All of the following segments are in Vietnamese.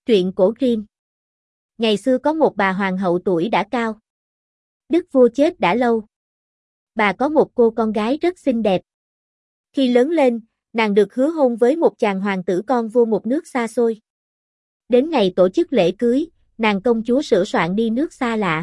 Truyện cổ Grimm. Ngày xưa có một bà hoàng hậu tuổi đã cao. Đức vua chết đã lâu. Bà có một cô con gái rất xinh đẹp. Khi lớn lên, nàng được hứa hôn với một chàng hoàng tử con vua một nước xa xôi. Đến ngày tổ chức lễ cưới, nàng công chúa sửa soạn đi nước xa lạ.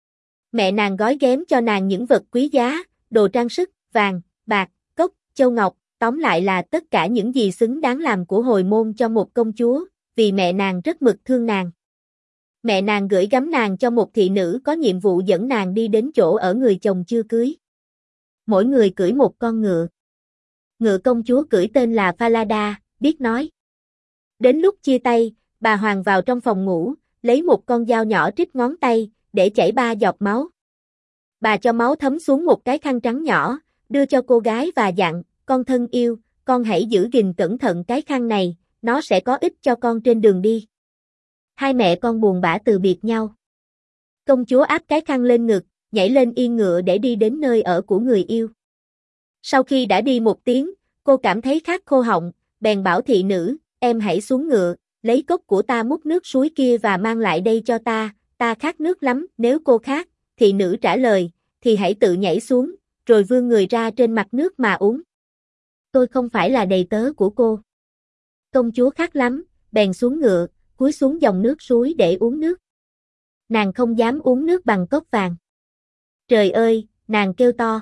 Mẹ nàng gói ghém cho nàng những vật quý giá, đồ trang sức, vàng, bạc, cốc, châu ngọc, tóm lại là tất cả những gì xứng đáng làm của hồi môn cho một công chúa, vì mẹ nàng rất mực thương nàng. Mẹ nàng gửi gắm nàng cho một thị nữ có nhiệm vụ dẫn nàng đi đến chỗ ở người chồng chưa cưới. Mỗi người cưỡi một con ngựa. Ngựa công chúa cưỡi tên là Falada, biết nói. Đến lúc chia tay, bà hoàng vào trong phòng ngủ, lấy một con dao nhỏ trích ngón tay, để chảy 3 giọt máu. Bà cho máu thấm xuống một cái khăn trắng nhỏ, đưa cho cô gái và dặn, con thân yêu, con hãy giữ gìn cẩn thận cái khăn này, nó sẽ có ích cho con trên đường đi. Hai mẹ con buồn bã từ biệt nhau. Công chúa áp cái khăn lên ngực, nhảy lên yên ngựa để đi đến nơi ở của người yêu. Sau khi đã đi một tiếng, cô cảm thấy khát khô họng, bèn bảo thị nữ, em hãy xuống ngựa, lấy cốc của ta múc nước suối kia và mang lại đây cho ta khát nước lắm. Nếu cô khát, thị nữ trả lời, thì hãy tự nhảy xuống, rồi vươn người ra trên mặt nước mà uống. Tôi không phải là đầy tớ của cô. Công chúa khát lắm, bèn xuống ngựa, cúi xuống dòng nước suối để uống nước. Nàng không dám uống nước bằng cốc vàng. Trời ơi, nàng kêu to.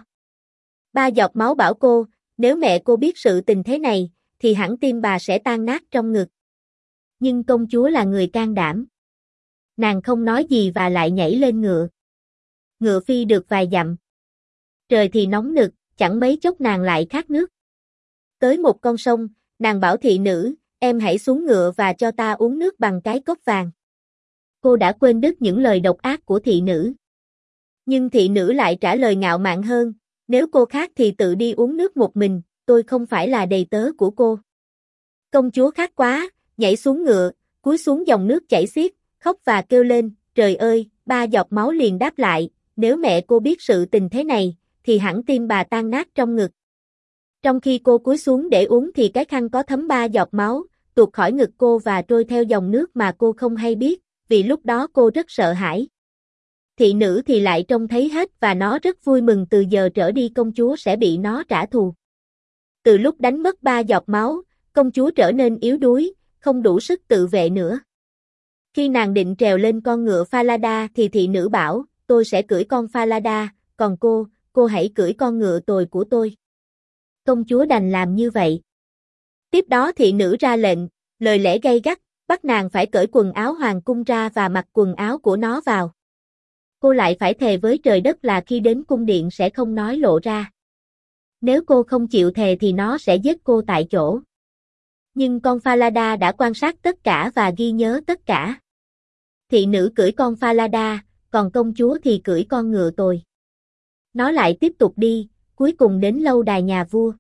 3 giọt máu bảo cô, nếu mẹ cô biết sự tình thế này, thì hẳn tim bà sẽ tan nát trong ngực. Nhưng công chúa là người can đảm. Nàng không nói gì và lại nhảy lên ngựa. Ngựa phi được vài dặm. Trời thì nóng nực, chẳng mấy chốc nàng lại khát nước. Tới một con sông, nàng bảo thị nữ, em hãy xuống ngựa và cho ta uống nước bằng cái cốc vàng. Cô đã quên đứt những lời độc ác của thị nữ. Nhưng thị nữ lại trả lời ngạo mạn hơn, nếu cô khát thì tự đi uống nước một mình, tôi không phải là đầy tớ của cô. Công chúa khát quá, nhảy xuống ngựa, cúi xuống dòng nước chảy xiết, khóc và kêu lên, trời ơi, 3 giọt máu liền đáp lại, nếu mẹ cô biết sự tình thế này, thì hẳn tim bà tan nát trong ngực. Trong khi cô cúi xuống để uống thì cái khăn có thấm 3 giọt máu, tuột khỏi ngực cô và trôi theo dòng nước mà cô không hay biết, vì lúc đó cô rất sợ hãi. Thị nữ thì lại trông thấy hết và nó rất vui mừng, từ giờ trở đi công chúa sẽ bị nó trả thù. Từ lúc đánh mất 3 giọt máu, công chúa trở nên yếu đuối, không đủ sức tự vệ nữa. Khi nàng định trèo lên con ngựa Falada thì thị nữ bảo, tôi sẽ cưỡi con Falada, còn cô hãy cưỡi con ngựa tồi của tôi. Công chúa đành làm như vậy. Tiếp đó thị nữ ra lệnh, lời lẽ gay gắt, bắt nàng phải cởi quần áo hoàng cung ra và mặc quần áo của nó vào. Cô lại phải thề với trời đất là khi đến cung điện sẽ không nói lộ ra. Nếu cô không chịu thề thì nó sẽ giết cô tại chỗ. Nhưng con Falada đã quan sát tất cả và ghi nhớ tất cả. Thị nữ cưỡi con Falada, còn công chúa thì cưỡi con ngựa tồi. Nó lại tiếp tục đi, cuối cùng đến lâu đài nhà vua.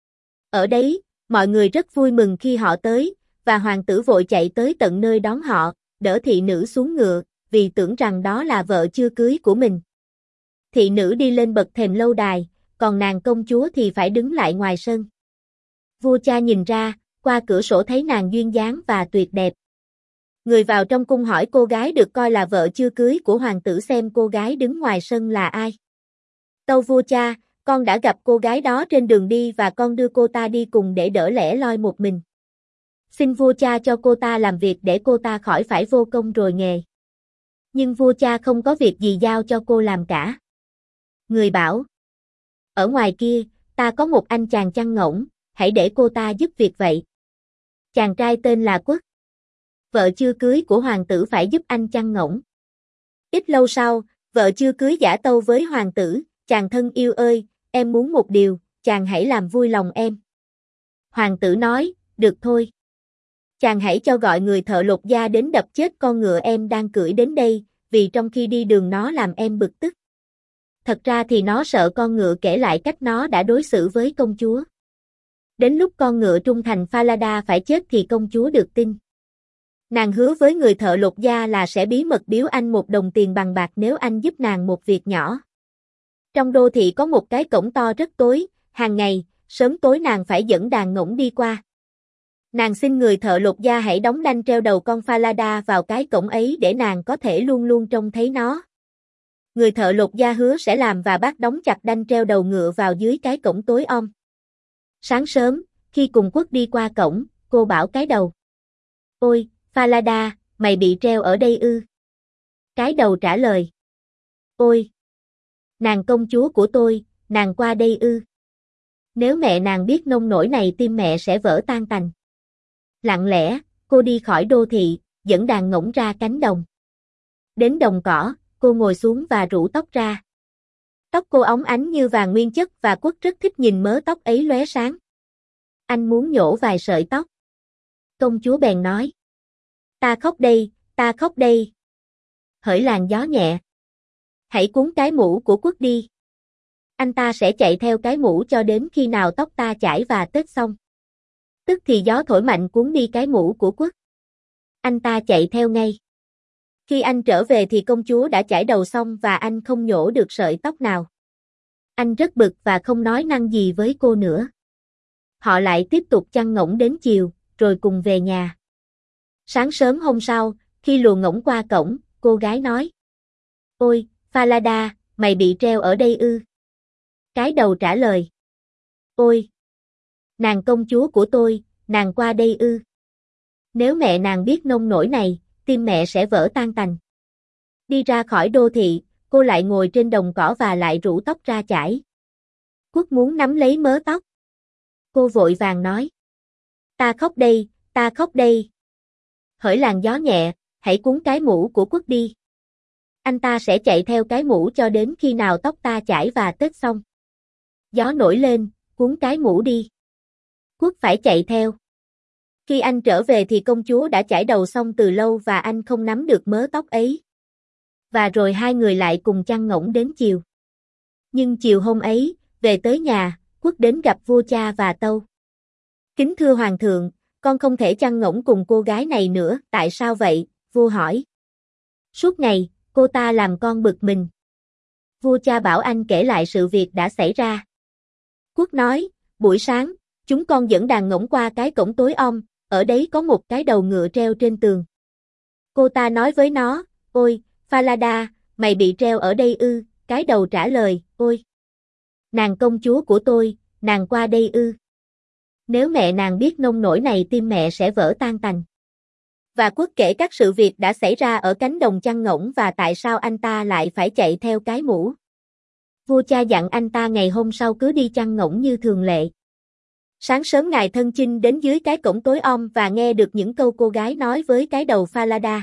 Ở đấy, mọi người rất vui mừng khi họ tới, và hoàng tử vội chạy tới tận nơi đón họ, đỡ thị nữ xuống ngựa, vì tưởng rằng đó là vợ chưa cưới của mình. Thị nữ đi lên bậc thềm lâu đài, còn nàng công chúa thì phải đứng lại ngoài sân. Vua cha nhìn ra, qua cửa sổ thấy nàng duyên dáng và tuyệt đẹp. Người vào trong cung hỏi cô gái được coi là vợ chưa cưới của hoàng tử xem cô gái đứng ngoài sân là ai. Tâu vua cha, con đã gặp cô gái đó trên đường đi và con đưa cô ta đi cùng để đỡ lẻ loi một mình. Xin vua cha cho cô ta làm việc để cô ta khỏi phải vô công rồi nghề. Nhưng vua cha không có việc gì giao cho cô làm cả. Người bảo, ở ngoài kia, ta có một anh chàng chăn ngỗng, hãy để cô ta giúp việc vậy. Chàng trai tên là Quốc. Vợ chưa cưới của hoàng tử phải giúp anh chăn ngỗng. Ít lâu sau, vợ chưa cưới giả tâu với hoàng tử, chàng thân yêu ơi, em muốn một điều, chàng hãy làm vui lòng em. Hoàng tử nói, được thôi. Chàng hãy cho gọi người thợ lột da đến đập chết con ngựa em đang cưỡi đến đây, vì trong khi đi đường nó làm em bực tức. Thật ra thì nó sợ con ngựa kể lại cách nó đã đối xử với công chúa. Đến lúc con ngựa trung thành Falada phải chết thì công chúa được tin. Nàng hứa với người thợ lột da là sẽ bí mật biếu anh 1 đồng tiền bằng bạc nếu anh giúp nàng một việc nhỏ. Trong đô thị có một cái cổng to rất tối, hàng ngày, sớm tối nàng phải dẫn đàn ngỗng đi qua. Nàng xin người thợ lột da hãy đóng đanh treo đầu con Falada vào cái cổng ấy để nàng có thể luôn luôn trông thấy nó. Người thợ lột da hứa sẽ làm và bác đóng chặt đanh treo đầu ngựa vào dưới cái cổng tối om. Sáng sớm, khi cùng Quốc đi qua cổng, cô bảo cái đầu. Ôi, Falada, mày bị treo ở đây ư? Cái đầu trả lời. Ôi, nàng công chúa của tôi, nàng qua đây ư? Nếu mẹ nàng biết nông nổi này tim mẹ sẽ vỡ tan tành. Lặng lẽ, cô đi khỏi đô thị, dẫn đàn ngỗng ra cánh đồng. Đến đồng cỏ, cô ngồi xuống và rủ tóc ra. Tóc cô óng ánh như vàng nguyên chất và Quốc rất thích nhìn mớ tóc ấy lóe sáng. Anh muốn nhổ vài sợi tóc. Công chúa bèn nói. Ta khóc đây, ta khóc đây. Hỡi làn gió nhẹ. Hãy cuốn cái mũ của Quốc đi. Anh ta sẽ chạy theo cái mũ cho đến khi nào tóc ta chải và tết xong. Tức thì gió thổi mạnh cuốn đi cái mũ của Quốc. Anh ta chạy theo ngay. Khi anh trở về thì công chúa đã chải đầu xong và anh không nhổ được sợi tóc nào. Anh rất bực và không nói năng gì với cô nữa. Họ lại tiếp tục chăn ngỗng đến chiều, rồi cùng về nhà. Sáng sớm hôm sau, khi lùa ngỗng qua cổng, cô gái nói. Ôi, Falada, mày bị treo ở đây ư? Cái đầu trả lời. Ôi, nàng công chúa của tôi, nàng qua đây ư? Nếu mẹ nàng biết nông nổi này, tim mẹ sẽ vỡ tan tành. Đi ra khỏi đô thị, cô lại ngồi trên đồng cỏ và lại rủ tóc ra chải. Quốc muốn nắm lấy mớ tóc. Cô vội vàng nói. Ta khóc đây, ta khóc đây. Hỡi làn gió nhẹ, hãy cuốn cái mũ của Quốc đi. Anh ta sẽ chạy theo cái mũ cho đến khi nào tóc ta chải và tết xong. Gió nổi lên, cuốn cái mũ đi. Quốc phải chạy theo. Khi anh trở về thì công chúa đã chải đầu xong từ lâu và anh không nắm được mớ tóc ấy. Và rồi hai người lại cùng chăn ngỗng đến chiều. Nhưng chiều hôm ấy, về tới nhà, Quốc đến gặp vua cha và tâu. Kính thưa hoàng thượng, con không thể chăn ngỗng cùng cô gái này nữa, tại sao vậy? Vua hỏi. Suốt ngày, cô ta làm con bực mình. Vua cha bảo anh kể lại sự việc đã xảy ra. Quốc nói, buổi sáng, chúng con dẫn đàn ngỗng qua cái cổng tối om, ở đấy có một cái đầu ngựa treo trên tường. Cô ta nói với nó, ôi, Falada, mày bị treo ở đây ư? Cái đầu trả lời, ôi, nàng công chúa của tôi, nàng qua đây ư? Nếu mẹ nàng biết nông nổi này tim mẹ sẽ vỡ tan tành. Và Quốc kể các sự việc đã xảy ra ở cánh đồng chăn ngỗng và tại sao anh ta lại phải chạy theo cái mũ. Vua cha dặn anh ta ngày hôm sau cứ đi chăn ngỗng như thường lệ. Sáng sớm ngài thân chinh đến dưới cái cổng tối om và nghe được những câu cô gái nói với cái đầu Falada.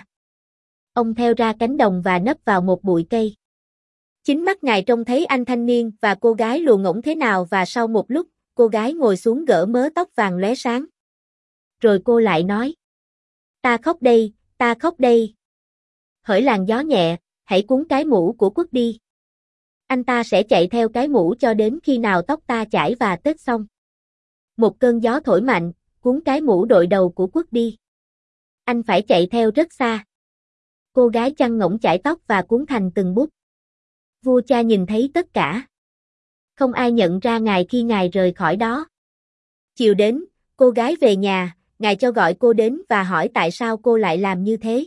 Ông theo ra cánh đồng và nấp vào một bụi cây. Chính mắt ngài trông thấy anh thanh niên và cô gái lùa ngỗng thế nào và sau một lúc, cô gái ngồi xuống gỡ mớ tóc vàng lóe sáng. Rồi cô lại nói. Ta khóc đây, ta khóc đây. Hỡi làn gió nhẹ, hãy cuốn cái mũ của Quốc đi. Anh ta sẽ chạy theo cái mũ cho đến khi nào tóc ta chải và tết xong. Một cơn gió thổi mạnh, cuốn cái mũ đội đầu của Quốc đi. Anh phải chạy theo rất xa. Cô gái chăn ngỗng chải tóc và cuốn thành từng bút. Vua cha nhìn thấy tất cả. Không ai nhận ra ngài khi ngài rời khỏi đó. Chiều đến, cô gái về nhà, ngài cho gọi cô đến và hỏi tại sao cô lại làm như thế.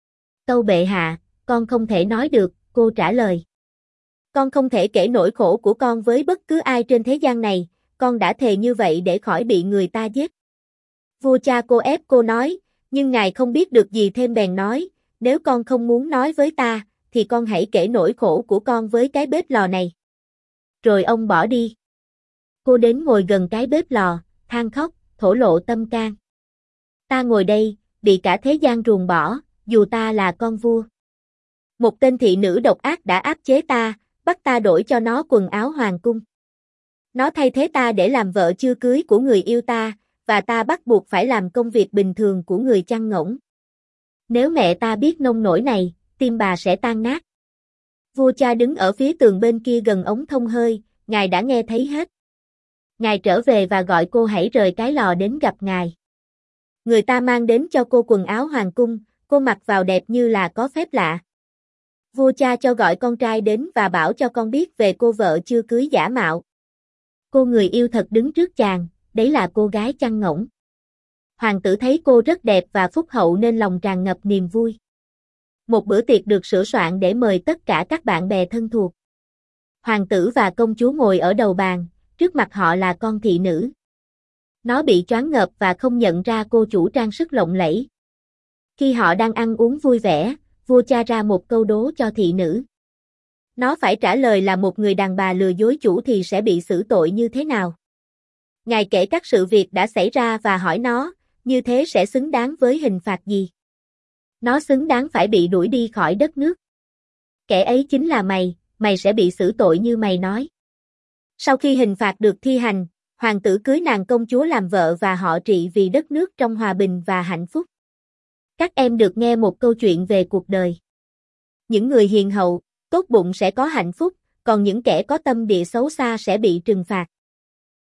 Tâu bệ hạ, con không thể nói được, cô trả lời. Con không thể kể nỗi khổ của con với bất cứ ai trên thế gian này, con đã thề như vậy để khỏi bị người ta giết. Vua cha cô ép cô nói, nhưng ngài không biết được gì thêm bèn nói, nếu con không muốn nói với ta, thì con hãy kể nỗi khổ của con với cái bếp lò này. Rồi ông bỏ đi. Cô đến ngồi gần cái bếp lò, than khóc, thổ lộ tâm can. Ta ngồi đây, bị cả thế gian ruồng bỏ, dù ta là con vua. Một tên thị nữ độc ác đã áp chế ta, bắt ta đổi cho nó quần áo hoàng cung. Nó thay thế ta để làm vợ chưa cưới của người yêu ta, và ta bắt buộc phải làm công việc bình thường của người chăn ngỗng. Nếu mẹ ta biết nông nổi này, tim bà sẽ tan nát. Vua cha đứng ở phía tường bên kia gần ống thông hơi, ngài đã nghe thấy hết. Ngài trở về và gọi cô hãy rời cái lò đến gặp ngài. Người ta mang đến cho cô quần áo hoàng cung, cô mặc vào đẹp như là có phép lạ. Vua cha cho gọi con trai đến và bảo cho con biết về cô vợ chưa cưới giả mạo. Cô người yêu thật đứng trước chàng, đấy là cô gái chăn ngỗng. Hoàng tử thấy cô rất đẹp và phúc hậu nên lòng tràn ngập niềm vui. Một bữa tiệc được sửa soạn để mời tất cả các bạn bè thân thuộc. Hoàng tử và công chúa ngồi ở đầu bàn, trước mặt họ là con thị nữ. Nó bị choáng ngợp và không nhận ra cô chủ trang sức lộng lẫy. Khi họ đang ăn uống vui vẻ, vua cha ra một câu đố cho thị nữ. Nó phải trả lời là một người đàn bà lừa dối chủ thì sẽ bị xử tội như thế nào. Ngài kể các sự việc đã xảy ra và hỏi nó, như thế sẽ xứng đáng với hình phạt gì? Nó xứng đáng phải bị đuổi đi khỏi đất nước. Kẻ ấy chính là mày sẽ bị xử tội như mày nói. Sau khi hình phạt được thi hành, hoàng tử cưới nàng công chúa làm vợ và họ trị vì đất nước trong hòa bình và hạnh phúc. Các em được nghe một câu chuyện về cuộc đời. Những người hiền hậu, tốt bụng sẽ có hạnh phúc, còn những kẻ có tâm địa xấu xa sẽ bị trừng phạt.